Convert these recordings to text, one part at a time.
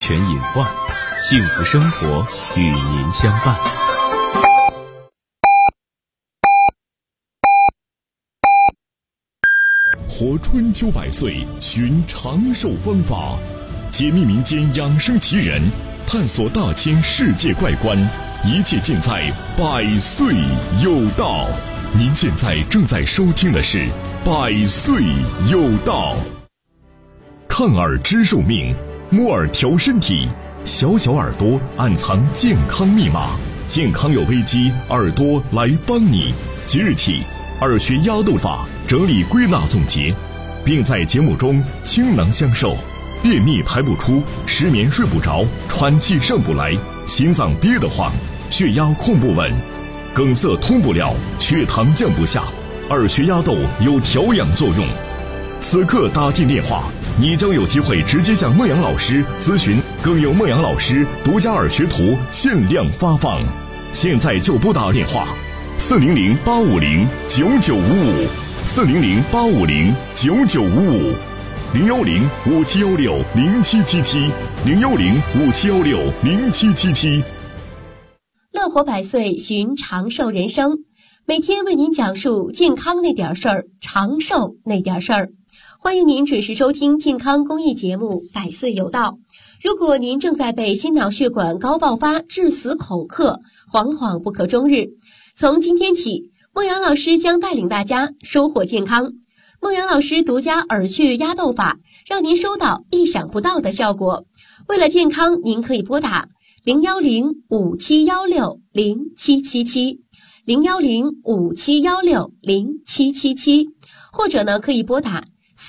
全隐患，幸福生活与您相伴。 活春秋百岁，寻长寿方法，解密民间养生奇人，探索大千世界怪观，一切尽在百岁有道。您现在正在收听的是百岁有道。看耳知寿命，摸耳调身体，小小耳朵暗藏健康密码，健康有危机，耳朵来帮你。即日起，耳穴压豆法整理归纳总结，并在节目中倾囊相授。便秘排不出，失眠睡不着，喘气上不来，心脏憋得慌，血压控不稳，梗塞通不了，血糖降不下，耳穴压豆有调养作用。此刻打进电话，你将有机会直接向孟阳老师咨询，更有孟阳老师独家耳学图限量发放。现在就拨打电话，400-8550-9955，400-5716-0777，010-5716-0777。 乐活百岁，寻长寿人生，每天为您讲述健康那点事儿，长寿那点事儿。欢迎您准时收听健康公益节目《百岁有道》。如果您正在被心脑血管高爆发致死恐吓，惶惶不可终日，从今天起，孟阳老师将带领大家收获健康。孟阳老师独家耳穴压豆法，让您收到意想不到的效果。为了健康，您可以拨打010-5716-0777，010-5716-0777，或者呢可以拨打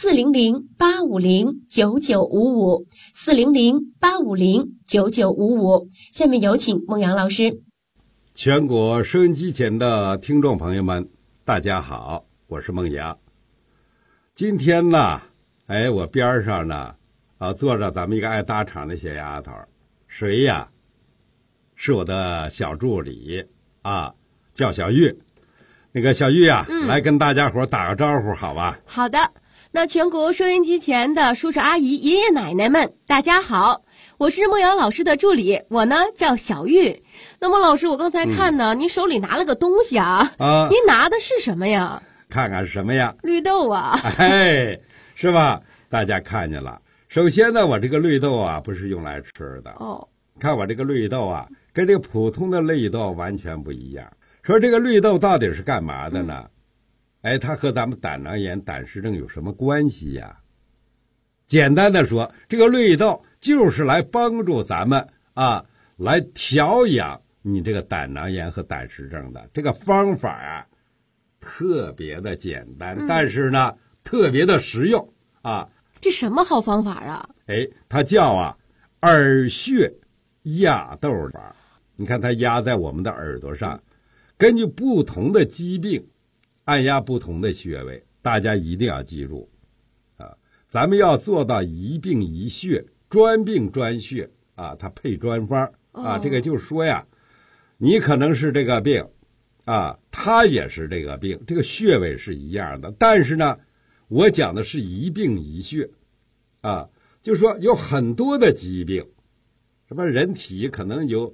400-850-9955，400-850-9955。下面有请孟阳老师。 全国收音机前的听众朋友们，大家好，我是孟阳。今天呢，我边上呢，坐着咱们一个爱搭场的小丫头，谁呀？是我的小助理啊，叫小玉。那个小玉啊，来跟大家伙打个招呼，好吧？ 好的。那全国收音机前的叔叔阿姨、爷爷奶奶们，大家好，我是孟阳老师的助理，我呢叫小玉。那孟老师，我刚才看呢，您手里拿了个东西啊，您拿的是什么呀？ 看看是什么呀？ 绿豆啊。 是吧？大家看见了。首先呢，我这个绿豆啊，不是用来吃的。看我这个绿豆啊，跟这个普通的绿豆完全不一样。说这个绿豆到底是干嘛的呢？它和咱们胆囊炎、胆石症有什么关系呀？简单的说，这个绿豆就是来帮助咱们来调养你这个胆囊炎和胆石症的。这个方法啊，特别的简单，但是呢，特别的实用啊。 这什么好方法啊？ 它叫耳穴压豆法。你看它压在我们的耳朵上，根据不同的疾病按压不同的穴位，大家一定要记住咱们要做到一病一穴，专病专穴它配专方这个就是说呀，你可能是这个病他也是这个病，这个穴位是一样的，但是呢，我讲的是一病一穴就是说有很多的疾病，什么人体可能有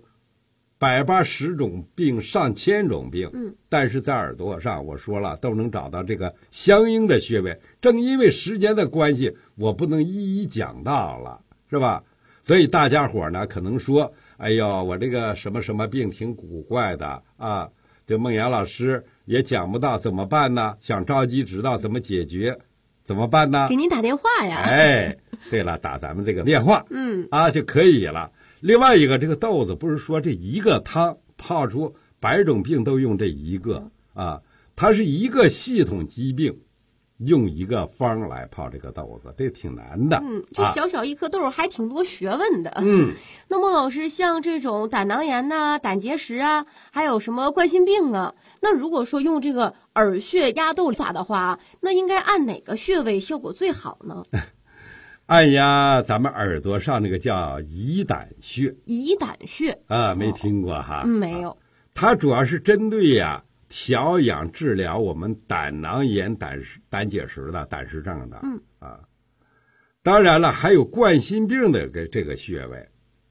180种病，上千种病，但是在耳朵上我说了都能找到这个相应的穴位。正因为时间的关系，我不能一一讲到了，是吧？所以大家伙呢可能说，哎呦，我这个什么什么病挺古怪的这孟阳老师也讲不到，怎么办呢？想着急知道怎么解决，怎么办呢？ 给您打电话呀。 对了，打咱们这个电话就可以了。另外一个，这个豆子不是说这一个汤泡出100种病都用这一个它是一个系统疾病用一个方来泡这个豆子，这挺难的。 这小小一颗豆还挺多学问的。那孟老师，像这种胆囊炎胆结石还有什么冠心病那如果说用这个耳穴压豆法的话，那应该按哪个穴位效果最好呢？ 按压咱们耳朵上那个叫乙胆穴。乙胆穴没听过哈？ 没有。 它主要是针对调养治疗我们胆囊炎、胆结石的、胆石症的当然了，还有冠心病的这个穴位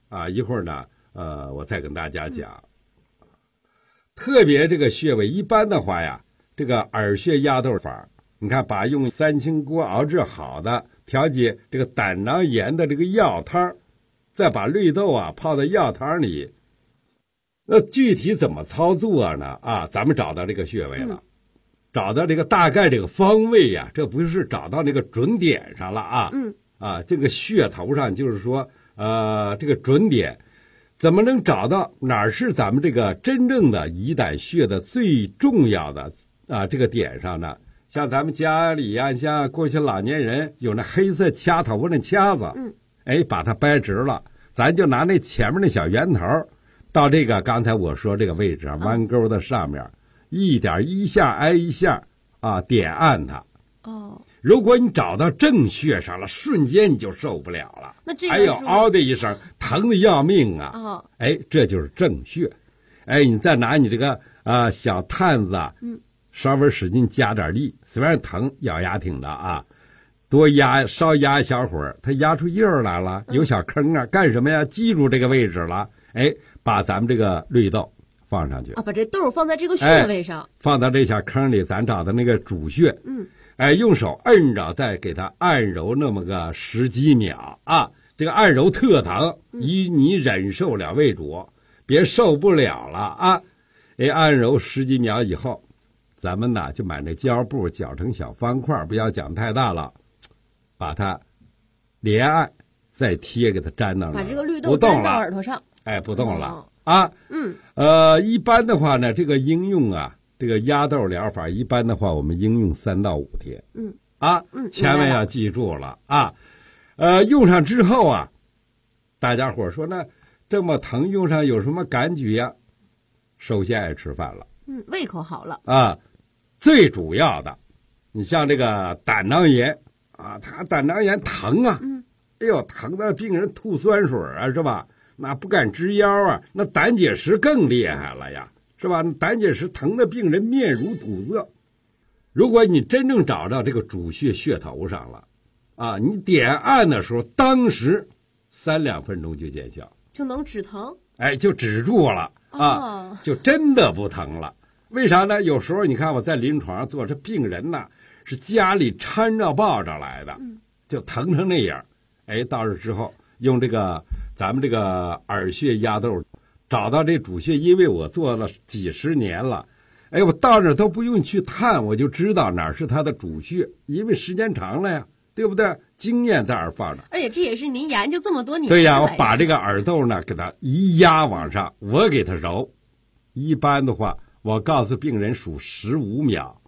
啊，一会儿呢，我再跟大家讲。特别这个穴位，一般的话呀，这个耳穴压豆法，你看把用3清锅熬制好的调节这个胆囊炎的这个药汤，再把绿豆啊泡在药汤里。那具体怎么操作呢？啊，咱们找到这个穴位了，找到这个大概这个方位呀，这不是找到那个准点上了啊。这个穴头上就是说，这个准点，怎么能找到哪儿是咱们这个真正的乙胆穴的最重要的这个点上呢？像咱们家里呀，像过去老年人有那黑色掐头发那掐子，把它掰直了，咱就拿那前面那小圆头，到这个刚才我说这个位置弯钩的上面，一点一下挨一下点按它。如果你找到正穴上了，瞬间你就受不了了。 那这个嗷的一声，疼的要命啊！这就是正穴。你再拿你这个小探子稍微使劲加点力，虽然疼，咬牙挺的啊，多压，稍压一小会儿，它压出印儿来了，有小坑啊，干什么呀？记住这个位置了，把咱们这个绿豆放上去把这豆放在这个穴位上， 放到这小坑里，咱找的那个主穴，用手摁着，再给它按揉那么个10几秒啊，这个按揉特疼，以你忍受了为主，别受不了了啊！按揉10几秒以后，咱们呢就买那胶布搅成小方块，不要搅太大了，把它连按，再贴给它粘到那儿， 把这个绿豆粘到耳朵上， 不动了一般的话呢，这个应用这个压豆疗法，一般的话我们应用3到5天。千万要记住了啊！用上之后大家伙说那这么疼，用上有什么感觉呀？首先爱吃饭了， 胃口好了最主要的，你像这个胆囊炎他胆囊炎疼疼的病人吐酸水是吧？那不敢直腰那胆结石更厉害了呀，是吧？胆结石疼的病人面如土色。如果你真正找到这个主穴穴头上了你点按的时候，当时3-2分钟就见效， 就能止疼， 就止住了就真的不疼了。为啥呢？有时候你看我在临床上做，这病人是家里搀着抱着来的，就疼成那样。到这之后用这个咱们这个耳穴压豆，找到这主穴，因为我做了几十年了，我到这都不用去探，我就知道哪是它的主穴，因为时间长了呀，对不对？经验在这儿放着。 而且这也是您研究这么多年。 对呀，我把这个耳豆呢给它一压往上，我给它揉。一般的话，我告诉病人数15秒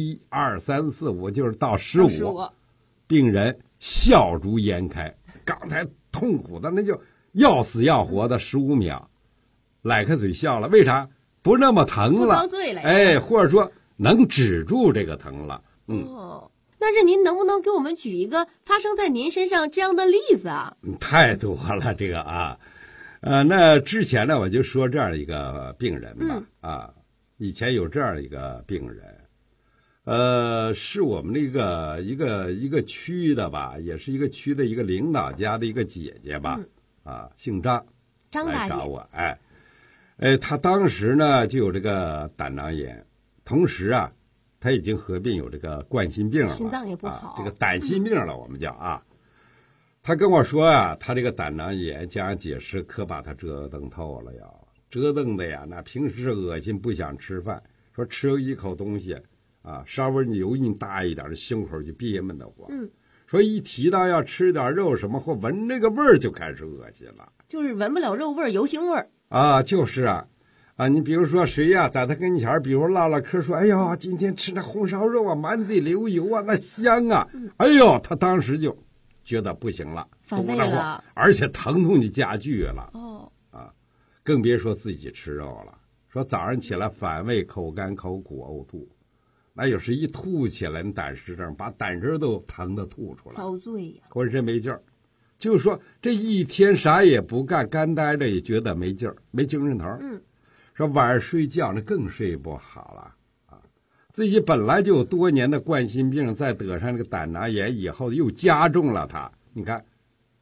，1、2、3、4、5，就是到15，病人笑逐颜开。刚才痛苦的那就要死要活的15秒，咧开嘴笑了，为啥？不那么疼了， 不遭罪了或者说能止住这个疼了。 但是您能不能给我们举一个发生在您身上这样的例子啊？ 太多了这个那之前呢我就说这样一个病人吧以前有这样一个病人，是我们那个一个区的吧，也是一个区的一个领导家的一个姐姐吧，姓张大姐来找我，她当时呢就有这个胆囊炎，同时她已经合并有这个冠心病了， 心脏也不好， 这个胆心病了，我们叫她跟我说她这个胆囊炎加上结石，可把她折腾透了呀，折腾的呀，那平时恶心不想吃饭，说吃一口东西稍微油腻大一点的胸口就憋闷得慌，说一提到要吃点肉什么或闻那个味儿就开始恶心了， 就是闻不了肉味儿，油腥味儿就是你比如说谁在他跟前比如唠唠嗑说，哎呦今天吃那红烧肉满嘴流油那香他当时就觉得不行了， 反胃了， 而且疼痛就加剧了更别说自己吃肉了，说早上起来反胃口干口苦呕吐，那有时一吐起来胆石症，把胆汁都疼得吐出来， 遭罪呀， 浑身没劲儿。就是说这一天啥也不干，干呆着也觉得没劲儿，没精神头。说晚上睡觉那更睡不好了自己本来就有多年的冠心病，再得上这个胆囊炎以后又加重了它。你看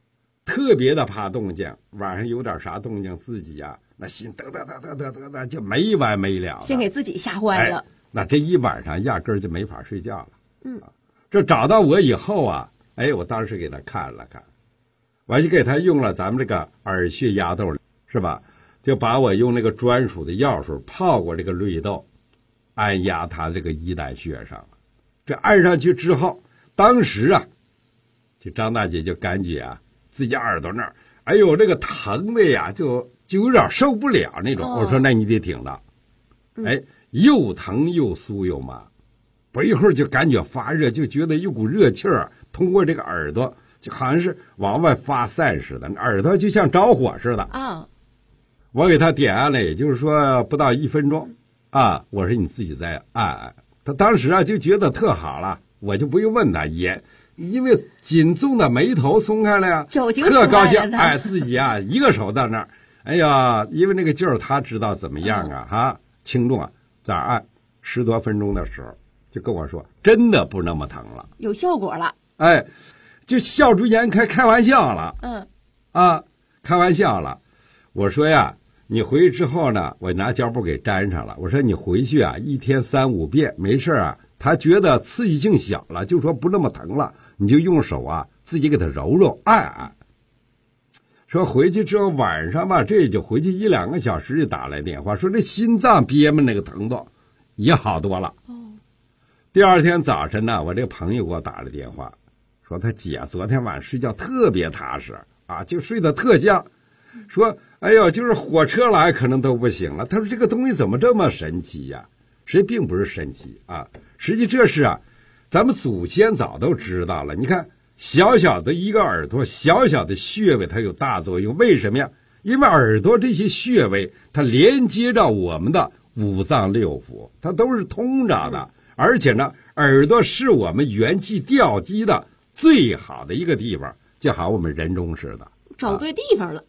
特别的怕动静，晚上有点啥动静，自己呀，那心嘚嘚嘚嘚嘚嘚嘚就没完没了， 先给自己吓坏了。 那这一晚上压根儿就没法睡觉了。这找到我以后啊，我当时给他看了看，我就给他用了咱们这个耳穴压豆，是吧？就把我用那个专属的药水泡过这个绿豆，按压他这个乙胆穴上了。这按上去之后，当时啊，这张大姐就感觉啊，自己耳朵那儿，这个疼的呀，就有点受不了那种。我说那你得挺着，又疼又酥又麻，不一会儿就感觉发热，就觉得有股热气儿通过这个耳朵，就好像是往外发散似的，耳朵就像着火似的啊。 我给他点按了，也就是说不到1分钟啊。我说你自己再按按。他当时啊就觉得特好了，我就不用问他，也因为紧皱的眉头松开了呀，特高兴。自己啊一个手在那儿，因为那个劲儿他知道怎么样啊，轻重啊，在按10多分钟的时候，就跟我说真的不那么疼了， 有效果了。 就笑逐颜开，开玩笑了。开玩笑了。我说呀，你回去之后呢，我拿胶布给粘上了。我说你回去啊，一天3、5遍，没事啊。他觉得刺激性小了，就说不那么疼了，你就用手啊自己给他揉揉按按。说回去之后晚上吧，这就回去1、2个小时就打来电话，说这心脏憋闷那个疼痛也好多了。第二天早晨呢，我这个朋友给我打了电话，说他姐昨天晚上睡觉特别踏实啊，就睡得特香。说就是火车来可能都不行了。他说这个东西怎么这么神奇呀？实际并不是神奇啊，实际这是啊，咱们祖先早都知道了。你看小小的一个耳朵，小小的穴位它有大作用，为什么呀？因为耳朵这些穴位它连接着我们的5脏6腑，它都是通着的。而且呢，耳朵是我们元气调机的最好的一个地方，就好我们人中似的。 找对地方了。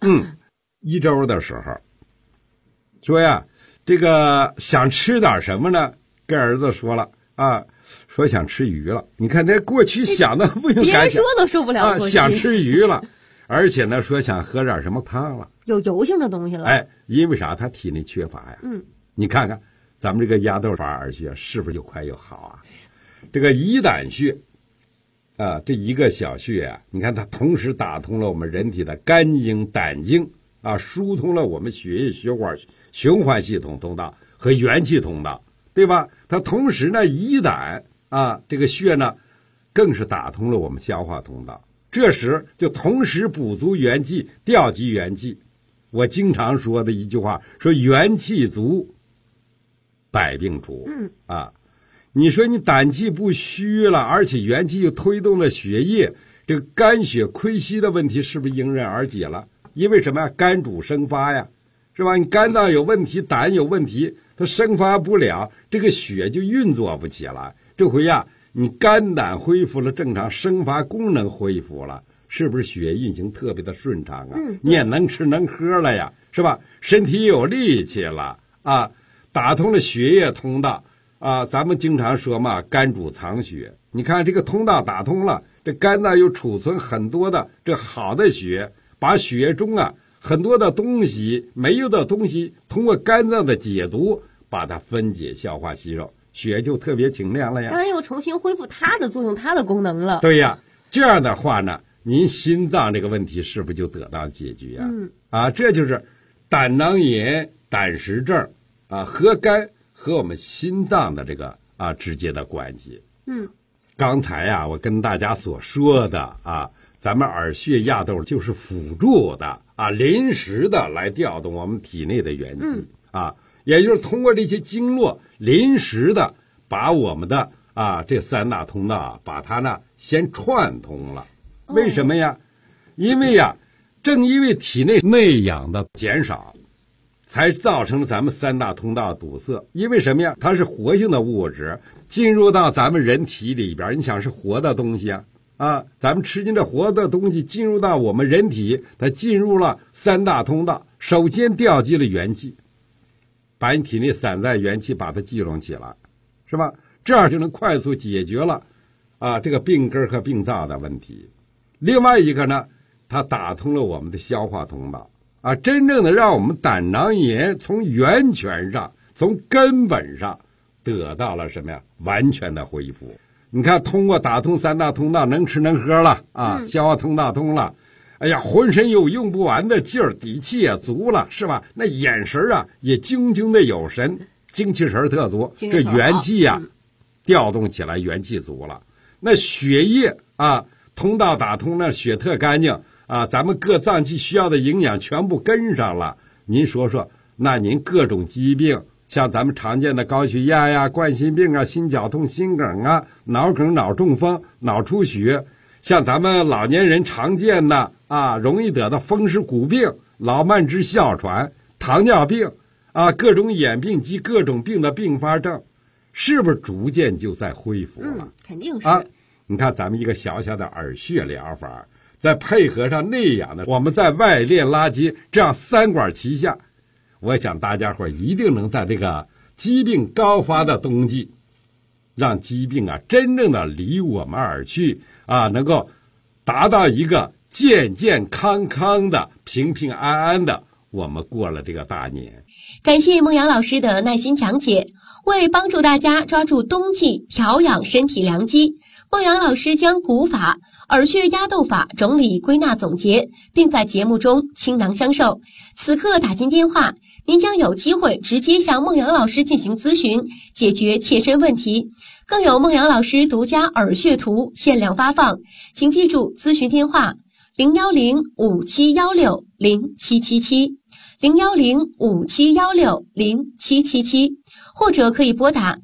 1周的时候说呀，这个想吃点什么呢？跟儿子说了啊，说想吃鱼了。你看这过去想的不用别人说都受不了想吃鱼了。而且呢说想喝点什么汤了， 有油性的东西了。 因为啥？他体内缺乏呀。你看看咱们这个压豆法耳穴是不是又快又好啊？这个乙胆穴啊，这一个小穴啊，你看它同时打通了我们人体的肝经、胆经啊，疏通了我们血液血管循环系统通道和元气通道，对吧？它同时呢，乙胆啊这个穴呢，更是打通了我们消化通道。这时就同时补足元气，调集元气。我经常说的一句话，说元气足，百病除。你说你胆气不虚了，而且元气又推动了血液，这个肝血亏虚的问题是不是迎刃而解了？因为什么呀？肝主生发呀，是吧？你肝脏有问题，胆有问题，它生发不了，这个血就运作不起来。这回呀，你肝胆恢复了正常，生发功能恢复了，是不是血运行特别的顺畅啊？你也能吃能喝了呀，是吧？身体有力气了啊，打通了血液通道啊。咱们经常说嘛，肝主藏血，你看这个通道打通了，这肝脏又储存很多的这好的血，把血中啊很多的东西没有的东西通过肝脏的解毒把它分解消化吸收，血就特别清亮了呀， 肝又重新恢复它的作用，它的功能了。 对呀，这样的话呢，您心脏这个问题是不是就得到解决啊？这就是胆囊炎、胆石症啊和肝和我们心脏的这个直接的关系。刚才啊我跟大家所说的啊，咱们耳穴压豆就是辅助的啊，临时的来调动我们体内的元气也就是通过这些经络临时的把我们的这3大通道把它呢先串通了。为什么呀？因为呀，正因为体内内氧的减少，才造成咱们3大通道堵塞。因为什么呀？它是活性的物质进入到咱们人体里边，你想是活的东西咱们吃进这活的东西进入到我们人体，它进入了3大通道，首先调集了元气，把你体内散在元气把它聚拢起来，是吧？这样就能快速解决了这个病根和病灶的问题。另外一个呢， 它打通了我们的消化通道啊，真正的让我们胆囊炎从源泉上、从根本上得到了什么呀？完全的恢复。你看，通过打通三大通道，能吃能喝了啊，消化通道通了，哎呀，浑身有用不完的劲儿，底气也足了，是吧？那眼神啊也炯炯的有神，精气神特足，这元气呀调动起来，元气足了。那血液啊通道打通了，血特干净啊，咱们各脏器需要的营养全部跟上了。您说说，那您各种疾病，像咱们常见的高血压呀、冠心病啊、心绞痛、心梗啊、脑梗、脑中风、脑出血，像咱们老年人常见的啊，容易得到风湿骨病、老慢支哮喘、糖尿病啊，各种眼病及各种病的并发症，是不是逐渐就在恢复了？ 肯定是啊。你看咱们一个小小的耳穴疗法，再配合上内养的我们在外练拉筋，这样三管齐下，我想大家伙一定能在这个疾病高发的冬季，让疾病啊真正的离我们而去啊，能够达到一个健健康康的、平平安安的，我们过了这个大年。 感谢孟阳老师的耐心讲解，为帮助大家抓住冬季调养身体良机，孟阳老师将古法、耳穴压豆法整理归纳总结，并在节目中倾囊相授。此刻打进电话，您将有机会直接向孟阳老师进行咨询，解决切身问题，更有孟阳老师独家耳穴图限量发放。请记住咨询电话：010-5716-0777，010-5716-0777，或者可以拨打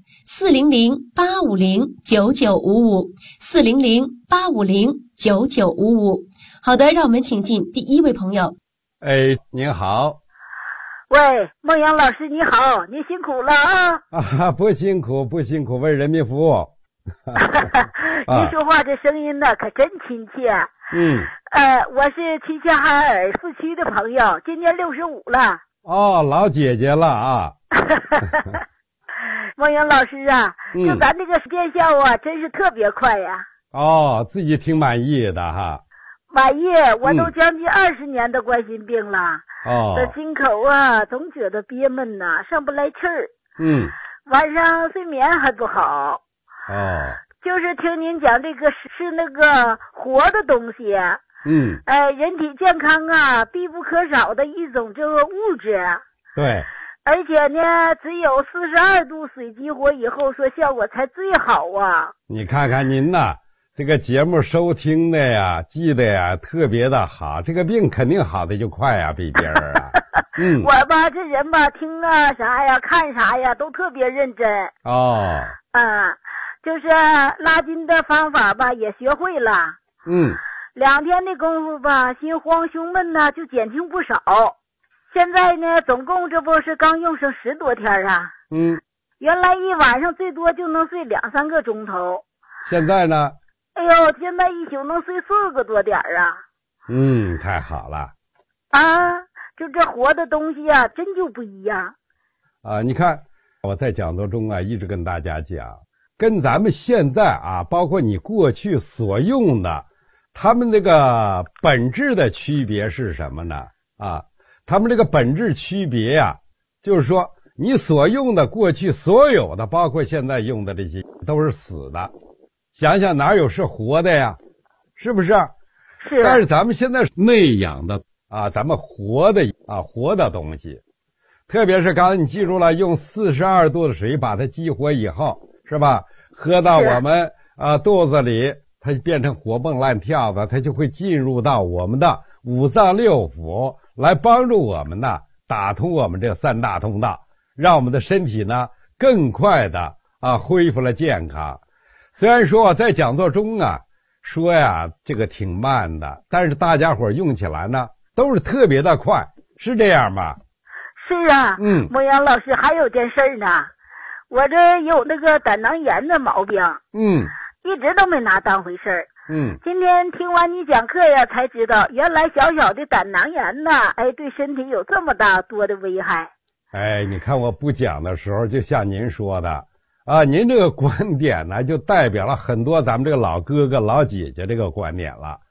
400-850-9955，400-850-9955。好的，让我们请进第一位朋友。 哎，您好。 喂，孟阳老师你好，你辛苦了啊！ 不辛苦不辛苦，为人民服务。 您说话这声音呢可真亲切。我是齐齐哈尔4区的朋友，今年65了。 哦，老姐姐了啊。 孟阳老师啊，就咱这个见效啊，真是特别快呀。 哦，自己挺满意的哈。 满意，我都将近20年的冠心病了。这心口啊，总觉得憋闷呐，上不来气儿。晚上睡眠还不好。就是听您讲这个是那个活的东西。人体健康啊，必不可少的一种这个物质。 对。 而且呢，只有42度水激活以后，说效果才最好啊。你看看您呐，这个节目收听的呀，记得呀，特别的好，这个病肯定好的就快呀，比别人啊。 我吧，这人吧，听啊啥呀，看啥呀，都特别认真。就是拉筋的方法吧，也学会了。2天的功夫吧，心慌胸闷呢，就减轻不少。现在呢，总共这不是刚用上10多天啊。原来一晚上最多就能睡2-3个钟头。 现在呢？ 哎呦，现在一宿能睡4个多点啊。 太好了。 就这活的东西啊，真就不一样。 你看我在讲座中啊，一直跟大家讲，跟咱们现在啊，包括你过去所用的，他们这个本质的区别是什么呢？他们这个本质区别呀，就是说你所用的过去所有的，包括现在用的这些，都是死的。想想哪有是活的呀？是不是？ 是。 但是咱们现在内养的咱们活的活的东西，特别是刚才你记住了，用42度的水把它激活以后，是吧？喝到我们肚子里，它变成活蹦乱跳的，它就会进入到我们的五脏六腑，来帮助我们呢打通我们这3大通道，让我们的身体呢更快的恢复了健康。虽然说我在讲座中说呀这个挺慢的，但是大家伙用起来呢都是特别的快，是这样吗？ 是啊。孟阳老师还有件事呢，我这有那个胆囊炎的毛病。一直都没拿当回事儿。今天听完你讲课呀，才知道原来小小的胆囊炎呢，对身体有这么大多的危害。 你看我不讲的时候，就像您说的您这个观点呢，就代表了很多咱们这个老哥哥老姐姐这个观点了。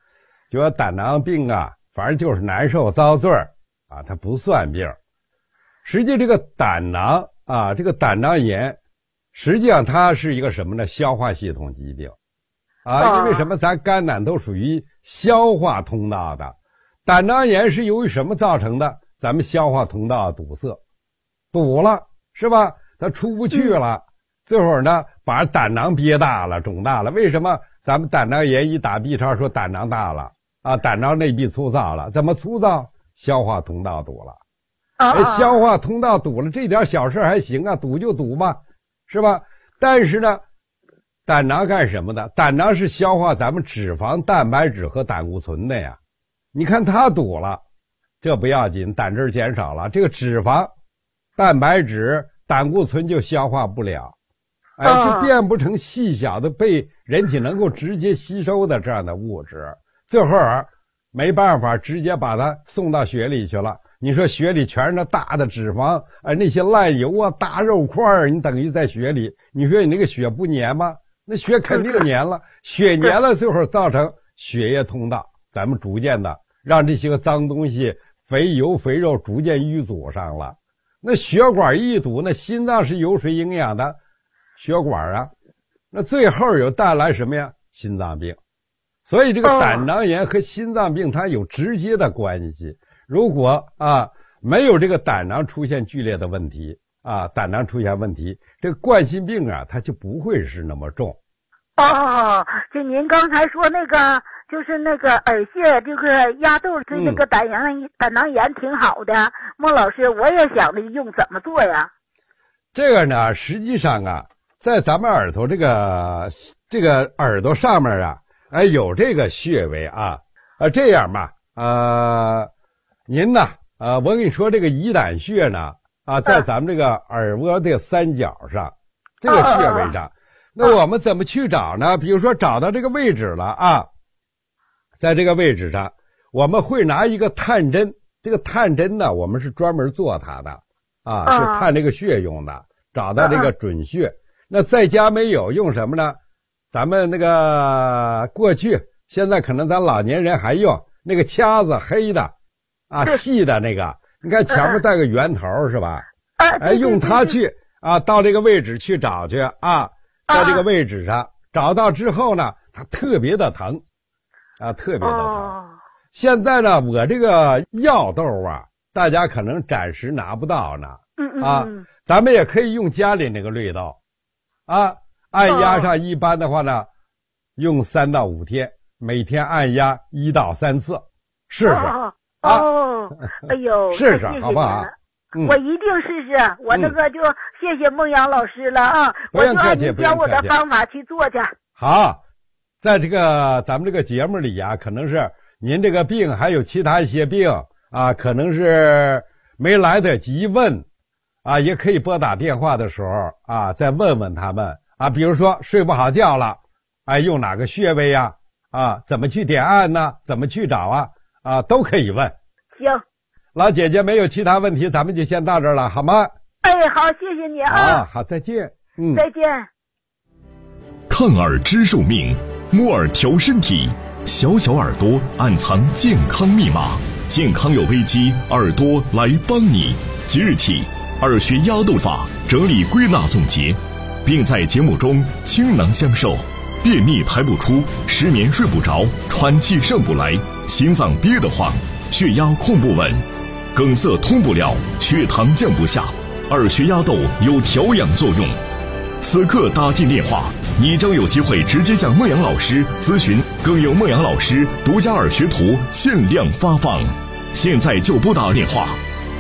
就说胆囊病啊，反正就是难受遭罪啊，它不算病。实际这个胆囊啊，这个胆囊炎，实际上它是一个什么呢？消化系统疾病啊。因为什么？咱肝胆都属于消化通道的，胆囊炎是由于什么造成的？咱们消化通道堵塞，堵了是吧？它出不去了，这会儿呢，把胆囊憋大了，肿大了。为什么咱们胆囊炎一打 B 超说胆囊大了啊？胆囊内壁粗糙了，怎么粗糙？消化通道堵了。消化通道堵了，这点小事还行啊，堵就堵吧，是吧？但是呢，胆囊干什么的？胆囊是消化咱们脂肪、蛋白质和胆固醇的呀。你看它堵了，这不要紧，胆汁减少了，这个脂肪、蛋白质、胆固醇就消化不了，就变不成细小的被人体能够直接吸收的这样的物质，这会儿没办法，直接把它送到血里去了。你说血里全是那大的脂肪，那些烂油啊、大肉块你等于在血里，你说你那个血不粘吗？那血肯定粘了，血粘了，最后造成血液通道，咱们逐渐的让这些个脏东西、肥油、肥肉逐渐淤阻上了。那血管一堵，那心脏是有水营养的血管啊，那最后有带来什么呀？心脏病。所以这个胆囊炎和心脏病它有直接的关系。如果没有这个胆囊出现剧烈的问题啊，胆囊出现问题，这个冠心病啊，它就不会是那么重。 就您刚才说那个，就是那个耳穴，这个压豆对这个胆囊炎挺好的。孟老师，我也想着用，怎么做呀？ 这个呢，实际上啊，在咱们耳朵这个耳朵上面啊，有这个穴位啊，这样吧，您呢，我跟你说，这个乙胆穴呢，在咱们这个耳蜗的三角上，这个穴位上，那我们怎么去找呢？比如说找到这个位置了啊，在这个位置上，我们会拿一个探针，这个探针呢，我们是专门做它的是探这个穴用的，找到这个准穴。那在家没有，用什么呢？咱们那个过去，现在可能咱老年人还用那个掐子，黑的细的那个，你看前面带个圆头是吧？用它去到这个位置去找去在这个位置上找到之后呢，它特别的疼特别的疼。现在呢，我这个药豆大家可能暂时拿不到呢咱们也可以用家里那个绿豆按压上，一般的话呢，用3到5天，每天按压1到3次，试试哎呦， 试试好不好？ 我一定试试，我那个就谢谢孟阳老师了我就按您教我的方法去做去。 好，在这个咱们这个节目里可能是您这个病还有其他一些病可能是没来得及问也可以拨打电话的时候再问问他们比如说睡不好觉了用哪个穴位怎么去点按呢？怎么去找都可以问。 行， 老姐姐没有其他问题，咱们就先到这儿了，好吗？ 好，谢谢你好，再见。 再见。 看耳知寿命，摸耳调身体，小小耳朵暗藏健康密码，健康有危机，耳朵来帮你。即日起，耳穴压豆法整理归纳总结，并在节目中倾囊相授。便秘排不出，失眠睡不着，喘气上不来，心脏憋得慌，血压控不稳，梗塞通不了，血糖降不下，耳穴压豆有调养作用。此刻打进电话，你将有机会直接向孟阳老师咨询，更有孟阳老师独家耳穴图限量发放。现在就拨打电话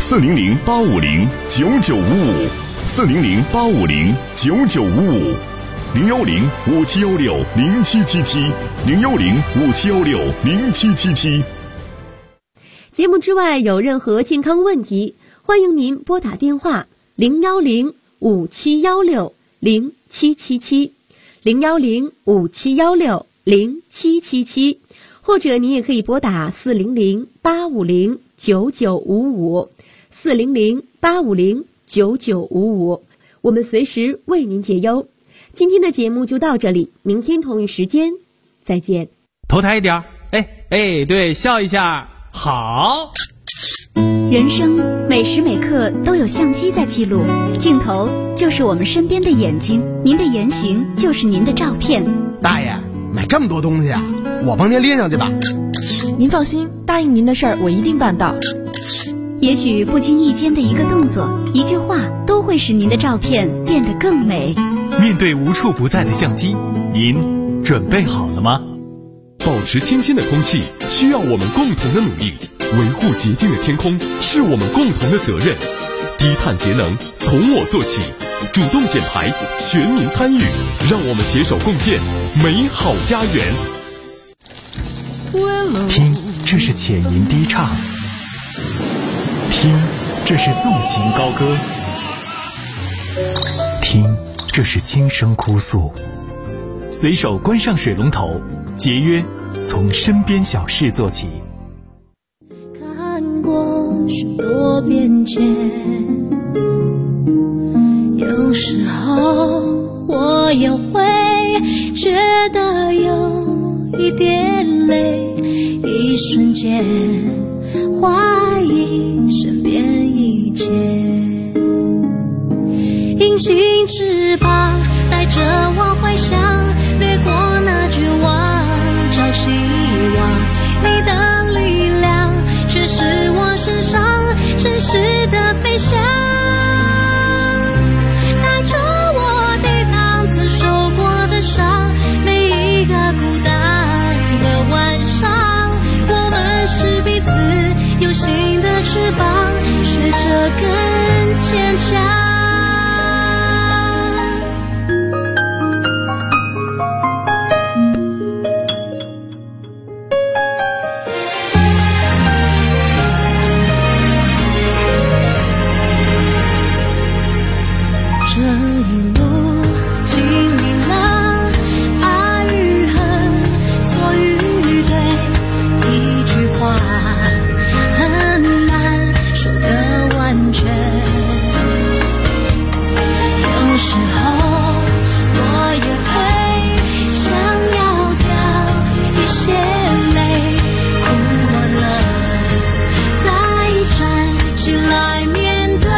，400-850995，400-5716-0777，010-5716-0777。 节目之外有任何健康问题，欢迎您拨打电话010-5716-0777，010-5716-0777，或者您也可以拨打400-850-9955，400-850-9955，我们随时为您解忧。今天的节目就到这里，明天同一时间再见。 投胎一点， 对，笑一下，好。 人生每时每刻都有相机在记录，镜头就是我们身边的眼睛，您的言行就是您的照片。 大爷，买这么多东西啊，我帮您拎上去吧。 您放心，答应您的事儿我一定办到。 也许不经意间的一个动作、一句话，都会使您的照片变得更美。 面对无处不在的相机，您准备好了吗？ 保持清新的空气需要我们共同的努力，维护洁净的天空是我们共同的责任。低碳节能从我做起，主动减排，全民参与，让我们携手共建美好家园。 听，这是浅吟低唱；听，这是纵情高歌；听，这是轻声哭诉。随手关上水龙头，节约从身边小事做起。 看过许多变迁，有时候我也会觉得有一点累，一瞬间怀疑身边一切。隐形翅膀带着我回想，掠过那绝望，找希望。你的力量却是我身上真实的飞翔，带着我抵挡曾受过的伤，每一个孤单的晚上，我们是彼此有形的翅膀，学着更坚强。这一路经历了爱与恨，错与对，一句话很难说得完全。有时候我也会想要掉一些泪，哭完了再站起来面对。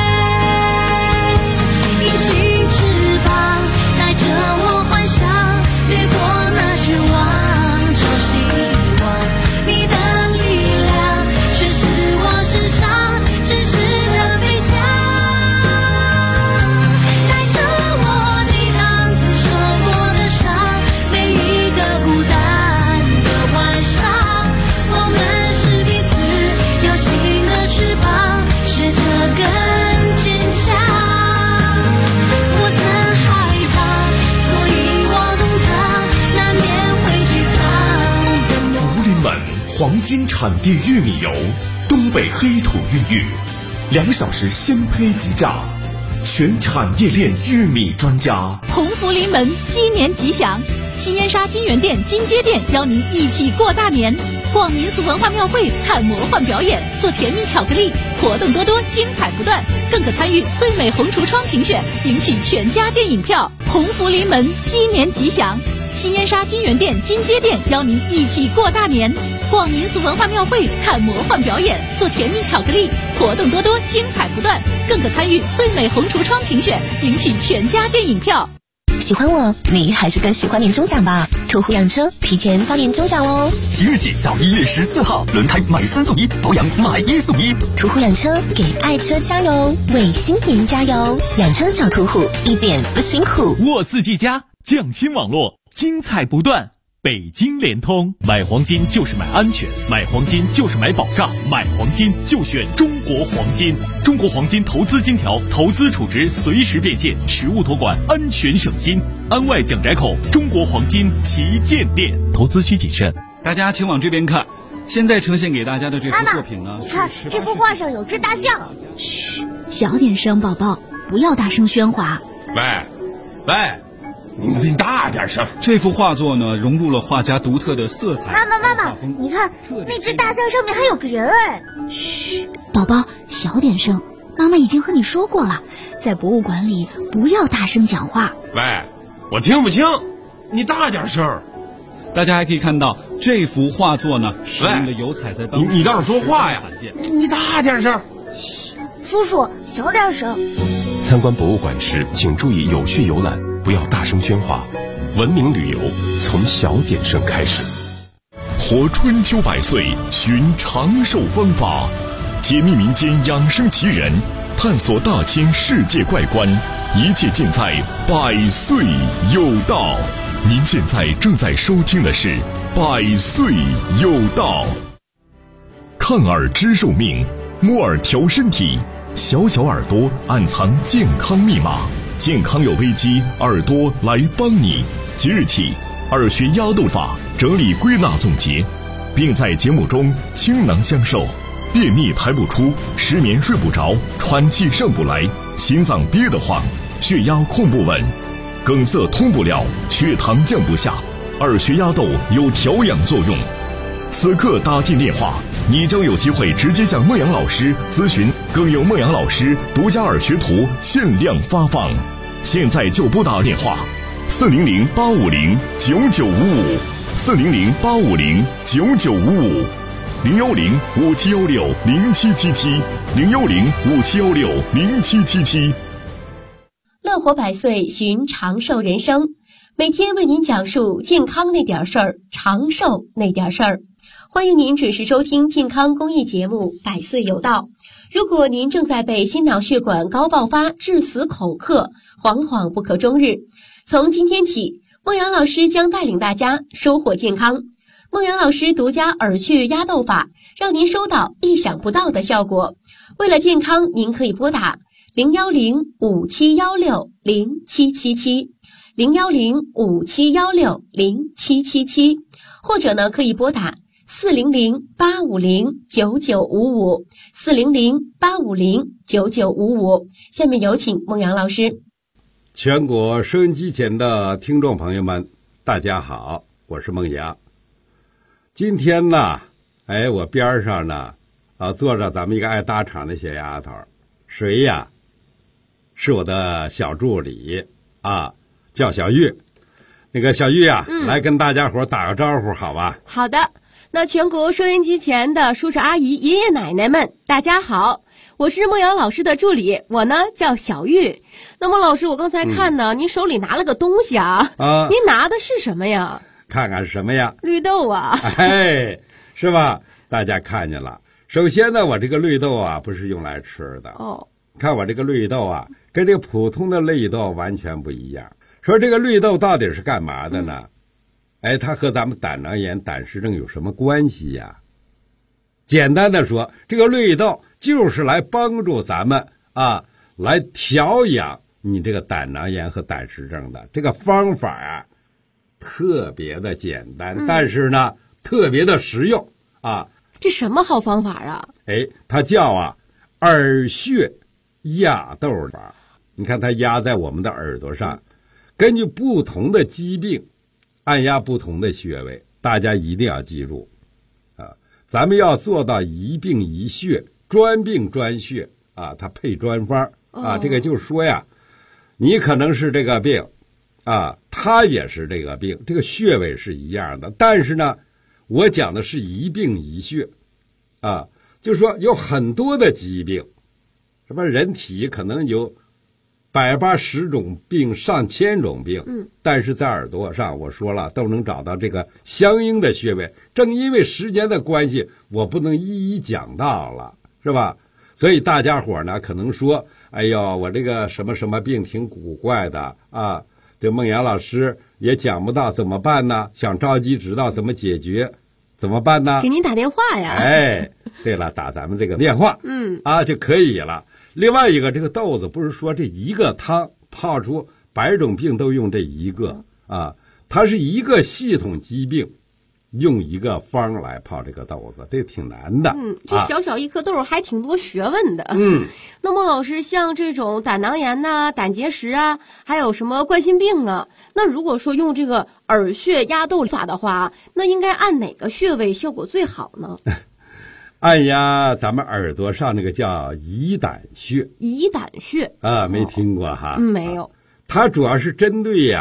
黄金产地玉米油，东北黑土孕育，2小时鲜胚即榨，全产业链玉米专家。 鸿福临门，鸡年吉祥！新燕莎金源店、金街店邀您一起过大年，逛民俗文化庙会，看魔幻表演，做甜蜜巧克力，活动多多，精彩不断，更可参与最美红橱窗评选，赢取全家电影票。鸿福临门，鸡年吉祥！新燕莎金源店、金街店邀您一起过大年，逛民俗文化庙会，看魔幻表演，做甜蜜巧克力，活动多多，精彩不断，更可参与最美红橱窗评选，赢取全家电影票。 喜欢我，你还是更喜欢年终奖吧？途虎养车提前发年终奖哦！ 即日起到1月14号，轮胎买3送1，保养买1送1。 途虎养车给爱车加油，为新年加油！养车找途虎，一点不辛苦。 沃4G+匠心网络，精彩不断。北京联通，买黄金就是买安全，买黄金就是买保障，买黄金就选中国黄金。中国黄金投资金条，投资储值随时变现，实物托管，安全省心。安外蒋宅口中国黄金旗舰店，投资需谨慎。 大家请往这边看，现在呈现给大家的这幅作品呢， 你看这幅画上有只大象。 嘘，小点声，宝宝，不要大声喧哗。 喂，你大点声！ 这幅画作呢，融入了画家独特的色彩。 妈妈，你看那只大象上面还有个人哎！ 嘘，宝宝，小点声。妈妈已经和你说过了，在博物馆里不要大声讲话。 喂，我听不清，你大点声。 大家还可以看到这幅画作呢，使用的油彩在当中。 你倒是说话呀！你大点声。 叔叔，小点声。 参观博物馆时，请注意有序游览，不要大声喧哗。文明旅游从小点声开始。 活春秋百岁，寻长寿方法，解密民间养生奇人，探索大千世界怪观，一切尽在百岁有道。您现在正在收听的是百岁有道。看耳知寿命，摸耳调身体，小小耳朵暗藏健康密码，健康有危机，耳朵来帮你。即日起，耳穴压豆法整理归纳总结，并在节目中倾囊相授。便秘排不出，失眠睡不着，喘气上不来，心脏憋得慌，血压控不稳，梗塞通不了，血糖降不下，耳穴压豆有调养作用。此刻打进电话，你将有机会直接向孟阳老师咨询，更有孟阳老师独家耳穴图限量发放。现在就拨打电话，400-8505-995，400-5716-0777，010-5716-0777。 乐活百岁，寻长寿人生，每天为您讲述健康那点事儿，长寿那点事儿。欢迎您准时收听健康公益节目《百岁有道》。如果您正在被心脑血管高爆发致死恐吓，惶惶不可终日，从今天起，孟阳老师将带领大家收获健康。孟阳老师独家耳穴压豆法，让您收到意想不到的效果。为了健康，您可以拨打010-5716-0777，010-5716-0777，或者呢可以拨打400-850-9955，400-850-9955。下面有请孟阳老师。 全国收音机前的听众朋友们，大家好，我是孟阳。今天呢，我边上呢，坐着咱们一个爱搭场的小丫头，谁呀？是我的小助理啊，叫小玉。那个小玉啊，来跟大家伙打个招呼，好吧？ 好的。那全国收音机前的叔叔阿姨、爷爷奶奶们，大家好，我是孟阳老师的助理，我呢叫小玉。那孟老师，我刚才看呢，您手里拿了个东西啊，您拿的是什么呀？ 看看是什么呀？ 绿豆啊。 是吧？大家看见了。首先呢，我这个绿豆啊，不是用来吃的。看我这个绿豆啊，跟这个普通的绿豆完全不一样。说这个绿豆到底是干嘛的呢？它和咱们胆囊炎、胆石症有什么关系呀？简单的说，这个绿豆就是来帮助咱们来调养你这个胆囊炎和胆石症的。这个方法啊，特别的简单，但是呢，特别的实用啊。 这什么好方法啊？ 它叫耳穴压豆法。你看它压在我们的耳朵上，根据不同的疾病按压不同的穴位，大家一定要记住咱们要做到一病一穴，专病专穴它配专方这个就是说呀，你可能是这个病他也是这个病，这个穴位是一样的，但是呢，我讲的是一病一穴就是说有很多的疾病，什么人体可能有180种病，上千种病，但是在耳朵上我说了都能找到这个相应的穴位。正因为时间的关系，我不能一一讲到了，是吧？所以大家伙呢可能说，我这个什么什么病挺古怪的这孟阳老师也讲不到，怎么办呢？想着急知道怎么解决，怎么办呢？ 给您打电话呀。 对了，打咱们这个电话就可以了。另外一个，这个豆子不是说这一个汤泡出100种病都用这一个它是一个系统疾病用一个方来泡这个豆子，这挺难的。 这小小一颗豆还挺多学问的。那孟老师，像这种胆囊炎呐、胆结石啊，还有什么冠心病啊，那如果说用这个耳穴压豆法的话，那应该按哪个穴位效果最好呢？ 按压咱们耳朵上那个叫乙胆穴。 乙胆穴没听过哈？ 没有。 它主要是针对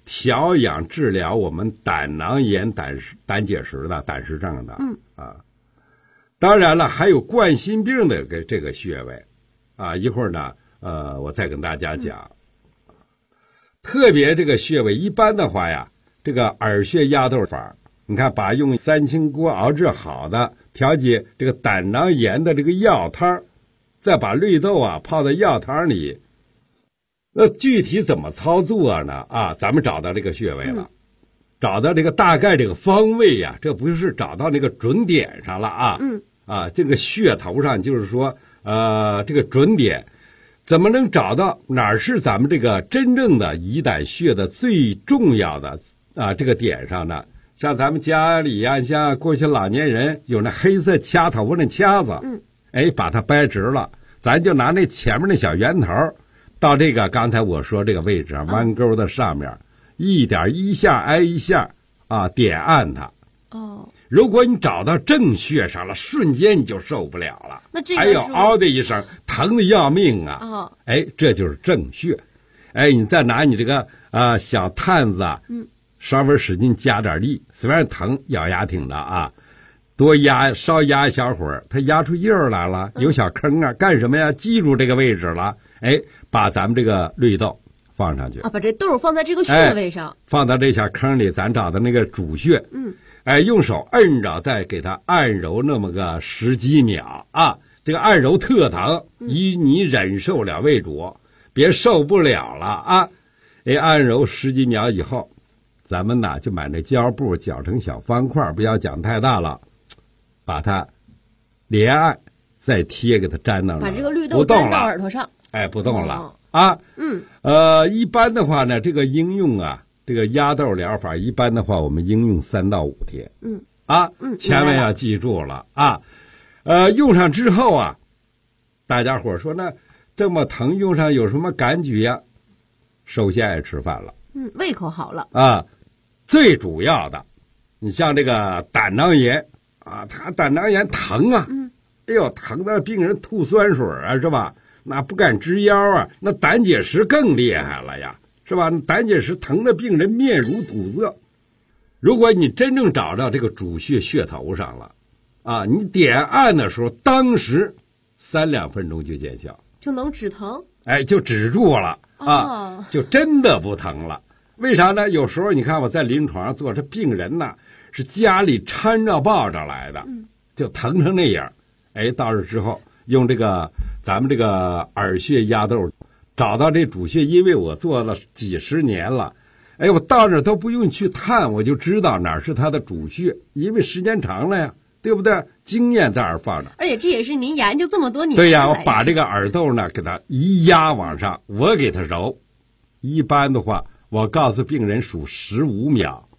调养治疗我们胆囊炎、胆结石的、胆石症的。当然了，还有冠心病的这个穴位一会儿呢我再跟大家讲。特别这个穴位一般的话呀，这个耳穴压豆法，你看把用三清锅熬制好的调节这个胆囊炎的这个药汤，再把绿豆泡在药汤里。那具体怎么操作呢？咱们找到这个穴位了，找到这个大概这个方位呀，这不是找到那个准点上了这个穴头上，就是说这个准点怎么能找到哪儿是咱们这个真正的胰胆穴的最重要的这个点上呢？像咱们家里呀，像过去老年人有那黑色掐头那掐子，把它掰直了，咱就拿那前面那小圆头到这个刚才我说这个位置弯钩的上面，一下挨一下点按它。如果你找到正穴上了，瞬间你就受不了了， 那这个嗷的一声，疼的要命这就是正穴。你再拿你这个小探子稍微使劲加点力，虽然疼，咬牙挺的多压，稍压一小会儿，它压出印儿来了，有小坑干什么呀？记住这个位置了，把咱们这个绿豆放上去把这豆放在这个穴位上， 放到这小坑里，咱找的那个主穴，用手摁着，再给它按揉那么个10几秒这个按揉特疼，以你忍受了为主，别受不了了按揉10几秒以后，咱们呢就买那胶布绞成小方块，不要绞太大了，把它连按再贴给它粘到， 把这个绿豆粘到耳朵上， 不动了一般的话呢，这个应用这个压豆疗法一般的话，我们应用3到5天。千万要记住了用上之后大家伙说那这么疼，用上有什么感觉呀？首先爱吃饭了， 胃口好了最主要的，你像这个胆囊炎他胆囊炎疼疼的病人吐酸水是吧？那不敢直腰那胆结石更厉害了呀，是吧？胆结石疼的病人面如土色。如果你真正找到这个主穴穴头上了你点按的时候，当时3-2分钟就见效， 就能止疼， 就止住了就真的不疼了。为啥呢？有时候你看我在临床上做，这病人是家里搀着抱着来的，就疼成那样。到这之后用这个咱们这个耳穴压豆，找到这主穴，因为我做了几十年了，我到这都不用去探，我就知道哪是它的主穴，因为时间长了呀，对不对？经验在这儿放着。 而且这也是您研究这么多年。 对呀，我把这个耳豆呢给它一压往上，我给它揉。一般的话，我告诉病人数15秒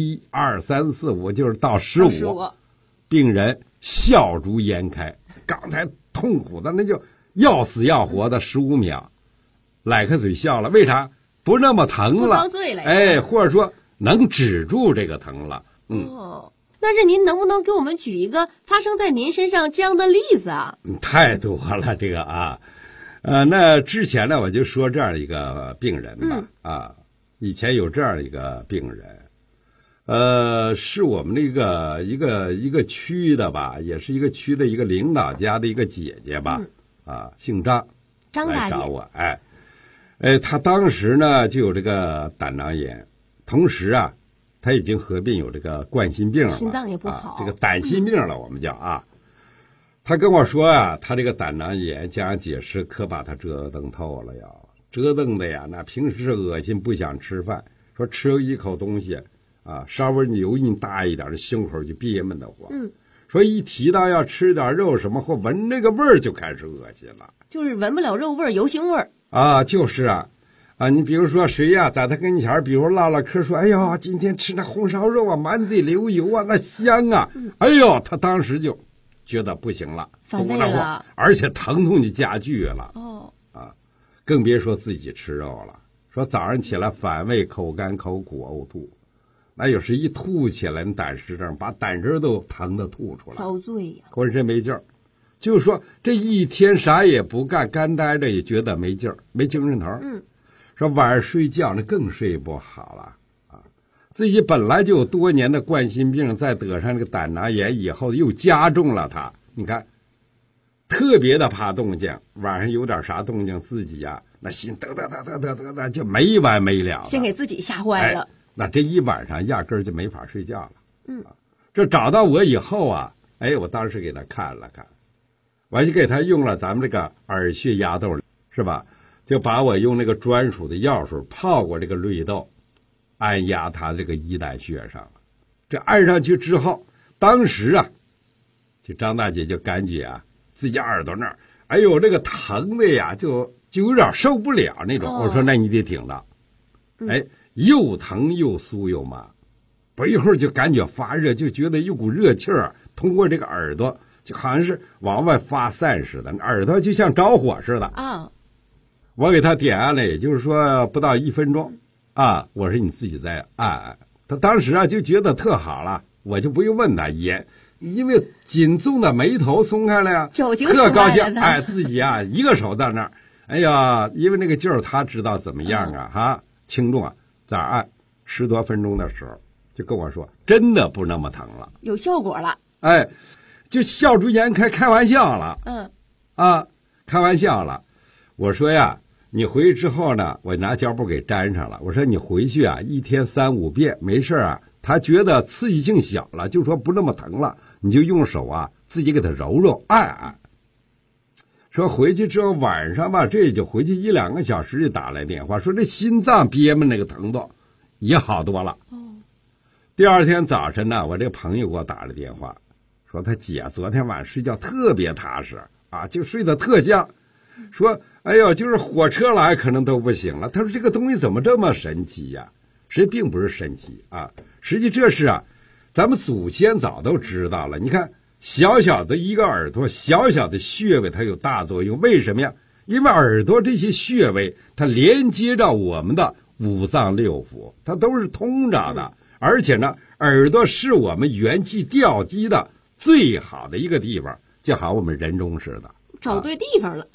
，1、2、3、4、5，就是到15，病人笑逐颜开。刚才痛苦的那就要死要活的15秒，咧开嘴笑了。为啥？不那么疼了，或者说能止住这个疼了。 但是您能不能给我们举一个发生在您身上这样的例子太多了这个那之前呢我就说这样一个病人吧以前有这样一个病人，是我们那个一个区的吧，也是一个区的一个领导家的一个姐姐吧，姓张大姐来找我，她当时呢就有这个胆囊炎，同时她已经合并有这个冠心病了， 心脏也不好， 这个胆心病了，我们叫她跟我说她这个胆囊炎加上结石，可把她折腾透了呀，折腾的呀，那平时是恶心不想吃饭，说吃一口东西稍微油腻大一点的胸口就憋闷得慌，说一提到要吃点肉什么或闻那个味儿就开始恶心了， 就是闻不了肉味儿，油腥味儿就是你比如说谁在他跟前比如唠唠嗑说，哎呦今天吃那红烧肉满嘴流油那香哎呦他当时就觉得不行了， 反胃了， 而且疼痛就加剧了更别说自己吃肉了，说早上起来反胃口干口苦呕吐，那有时一吐起来胆石症把胆汁都疼得吐出来， 遭罪呀， 浑身没劲儿，就是说这一天啥也不干，干呆着也觉得没劲儿没精神头说晚上睡觉那更睡不好了自己本来就有多年的冠心病，再得上这个胆囊炎以后，又加重了它。你看，特别的怕动静，晚上有点啥动静，自己呀，那心得就没完没了， 先给自己吓坏了。 那这一晚上压根儿就没法睡觉了。这找到我以后啊，我当时给他看了看，我就给他用了咱们这个耳穴压豆，是吧？就把我用那个专属的药水泡过这个绿豆，按压他这个一胆穴上了。这按上去之后，当时啊，就张大姐就感觉啊，自己耳朵那儿，这个疼的呀，就有点受不了那种。我说那你得挺着，又疼又酥又麻，不一会儿就感觉发热，就觉得有股热气儿通过这个耳朵，就好像是往外发散似的，耳朵就像着火似的啊。我给他点按了，也就是说不到1分钟啊。我说你自己再按按。他当时啊就觉得特好了，我就不用问他也，因为紧皱的眉头松开了呀，特高兴。自己啊一个手在那儿，因为那个劲儿他知道怎么样啊，轻重啊，在按10多分钟的时候，就跟我说真的不那么疼了， 有效果了。 就笑逐颜开，开玩笑了。开玩笑了。我说呀，你回去之后呢，我拿胶布给粘上了。我说你回去啊，一天3、5遍，没事啊。他觉得刺激性小了，就说不那么疼了，你就用手啊自己给他揉揉按按。说回去之后晚上吧，这就回去1、2个小时就打来电话，说这心脏憋闷那个疼痛也好多了。第二天早晨呢，我这个朋友给我打了电话，说他姐昨天晚上睡觉特别踏实啊，就睡得特香。说就是火车来可能都不行了。他说这个东西怎么这么神奇呀？实际并不是神奇啊，实际这是啊，咱们祖先早都知道了。你看小小的一个耳朵，小小的穴位它有大作用，为什么呀？因为耳朵这些穴位它连接着我们的5脏6腑，它都是通着的。而且呢，耳朵是我们元气调集的最好的一个地方，就好像我们人中似的， 找对地方了。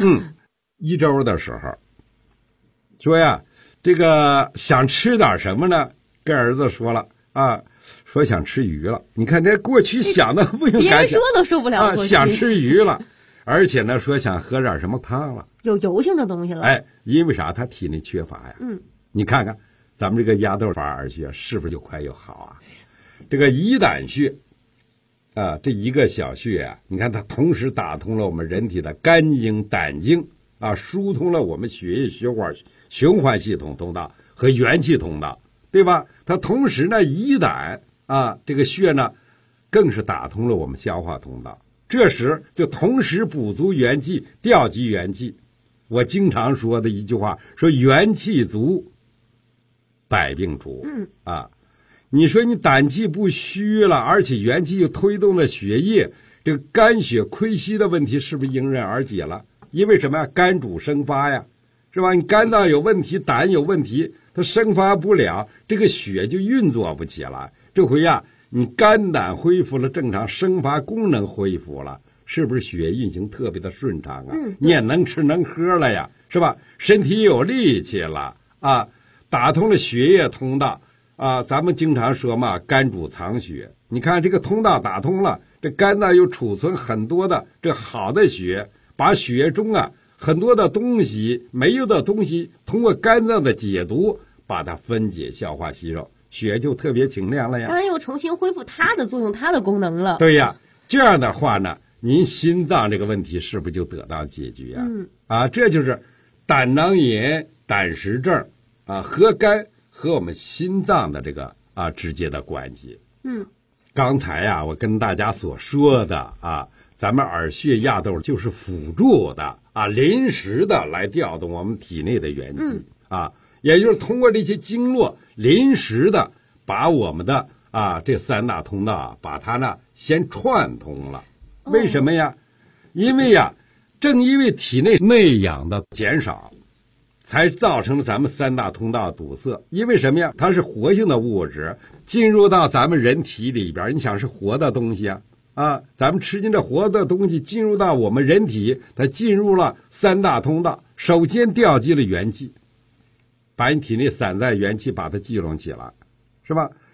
1周的时候说呀，这个想吃点什么呢？跟儿子说了啊，说想吃鱼了。你看这过去想的不用别人说都受不了想吃鱼了，而且呢说想喝点什么汤了， 有油性的东西了。 因为啥？他体内缺乏呀。你看看咱们这个压豆法耳穴是不是就快又好啊？这个一胆穴啊，这一个小穴啊，你看它同时打通了我们人体的肝经、胆经啊，疏通了我们血液血管循环系统通道和元气通道，对吧？它同时呢，一胆啊这个穴呢，更是打通了我们消化通道，这时就同时补足元气，调集元气。我经常说的一句话，说元气足，百病除。你说你胆气不虚了，而且元气又推动了血液，这个肝血亏虚的问题是不是迎刃而解了？因为什么呀？肝主生发呀，是吧？你肝脏有问题，胆有问题，它生发不了，这个血就运作不起来。这回呀，你肝胆恢复了正常，生发功能恢复了，是不是血运行特别的顺畅啊？你也能吃能喝了呀，是吧？身体有力气了啊，打通了血液通道啊。咱们经常说嘛，肝主藏血，你看这个通道打通了，这肝脏又储存很多的这好的血，把血中啊很多的东西没有的东西通过肝脏的解毒把它分解消化吸收，血就特别清亮了呀， 肝又重新恢复它的作用，它的功能了。 对呀，这样的话呢，您心脏这个问题是不是就得到解决啊？这就是胆囊炎、胆石症啊和肝和我们心脏的这个直接的关系。刚才啊我跟大家所说的啊，咱们耳穴压豆就是辅助的啊，临时的来调动我们体内的元气啊，也就是通过这些经络临时的把我们的这3大通道把它呢先串通了。为什么呀？因为呀，正因为体内内氧的减少，才造成了咱们3大通道堵塞。因为什么呀？它是活性的物质进入到咱们人体里边，你想是活的东西啊，咱们吃进这活的东西进入到我们人体，它进入了3大通道，首先调集了元气，把你体内散在元气把它聚拢起来，是吧？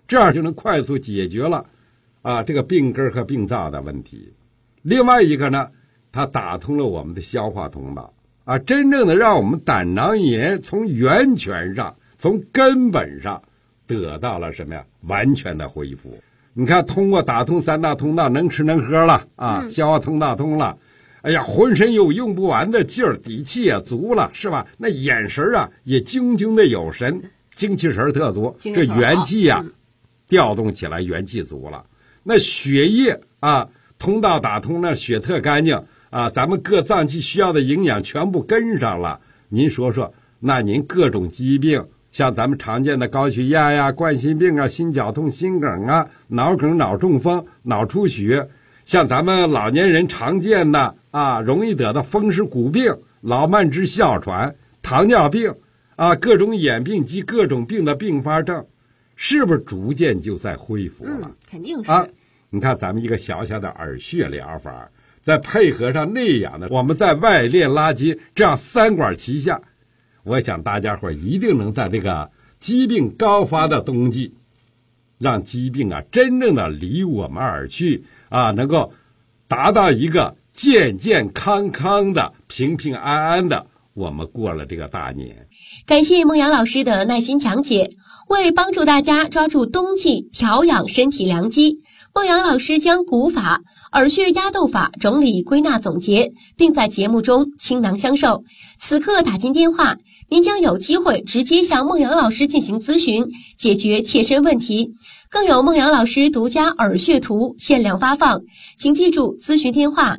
这样就能快速解决了这个病根和病灶的问题。另外一个呢，它打通了我们的消化通道真正的让我们胆囊炎从源泉上从根本上得到了什么呀？完全的恢复。你看，通过打通三大通道，能吃能喝了消化通道通了，哎呀，浑身有用不完的劲儿，底气也足了，是吧？那眼神也炯炯的有神，精气神特足，这元气调动起来，元气足了。那血液通道打通了，血特干净咱们各脏器需要的营养全部跟上了。您说说，那您各种疾病，像咱们常见的高血压呀、冠心病心绞痛、心梗脑梗、脑中风、脑出血，像咱们老年人常见的容易得的风湿骨病、老慢支哮喘、糖尿病各种眼病及各种病的并发症，是不是逐渐就在恢复了？ 肯定是你看咱们一个小小的耳穴疗法，再配合上内养的我们在外练拉筋，这样三管齐下，我想大家伙一定能在这个疾病高发的冬季，让疾病真正的离我们而去能够达到一个健健康康的、平平安安的，我们过了这个大年。 感谢孟阳老师的耐心讲解，为帮助大家抓住冬季调养身体良机，孟阳老师将古法、耳穴压豆法整理归纳总结，并在节目中倾囊相授。此刻打进电话，您将有机会直接向孟阳老师进行咨询，解决切身问题，更有孟阳老师独家耳穴图限量发放。请记住咨询电话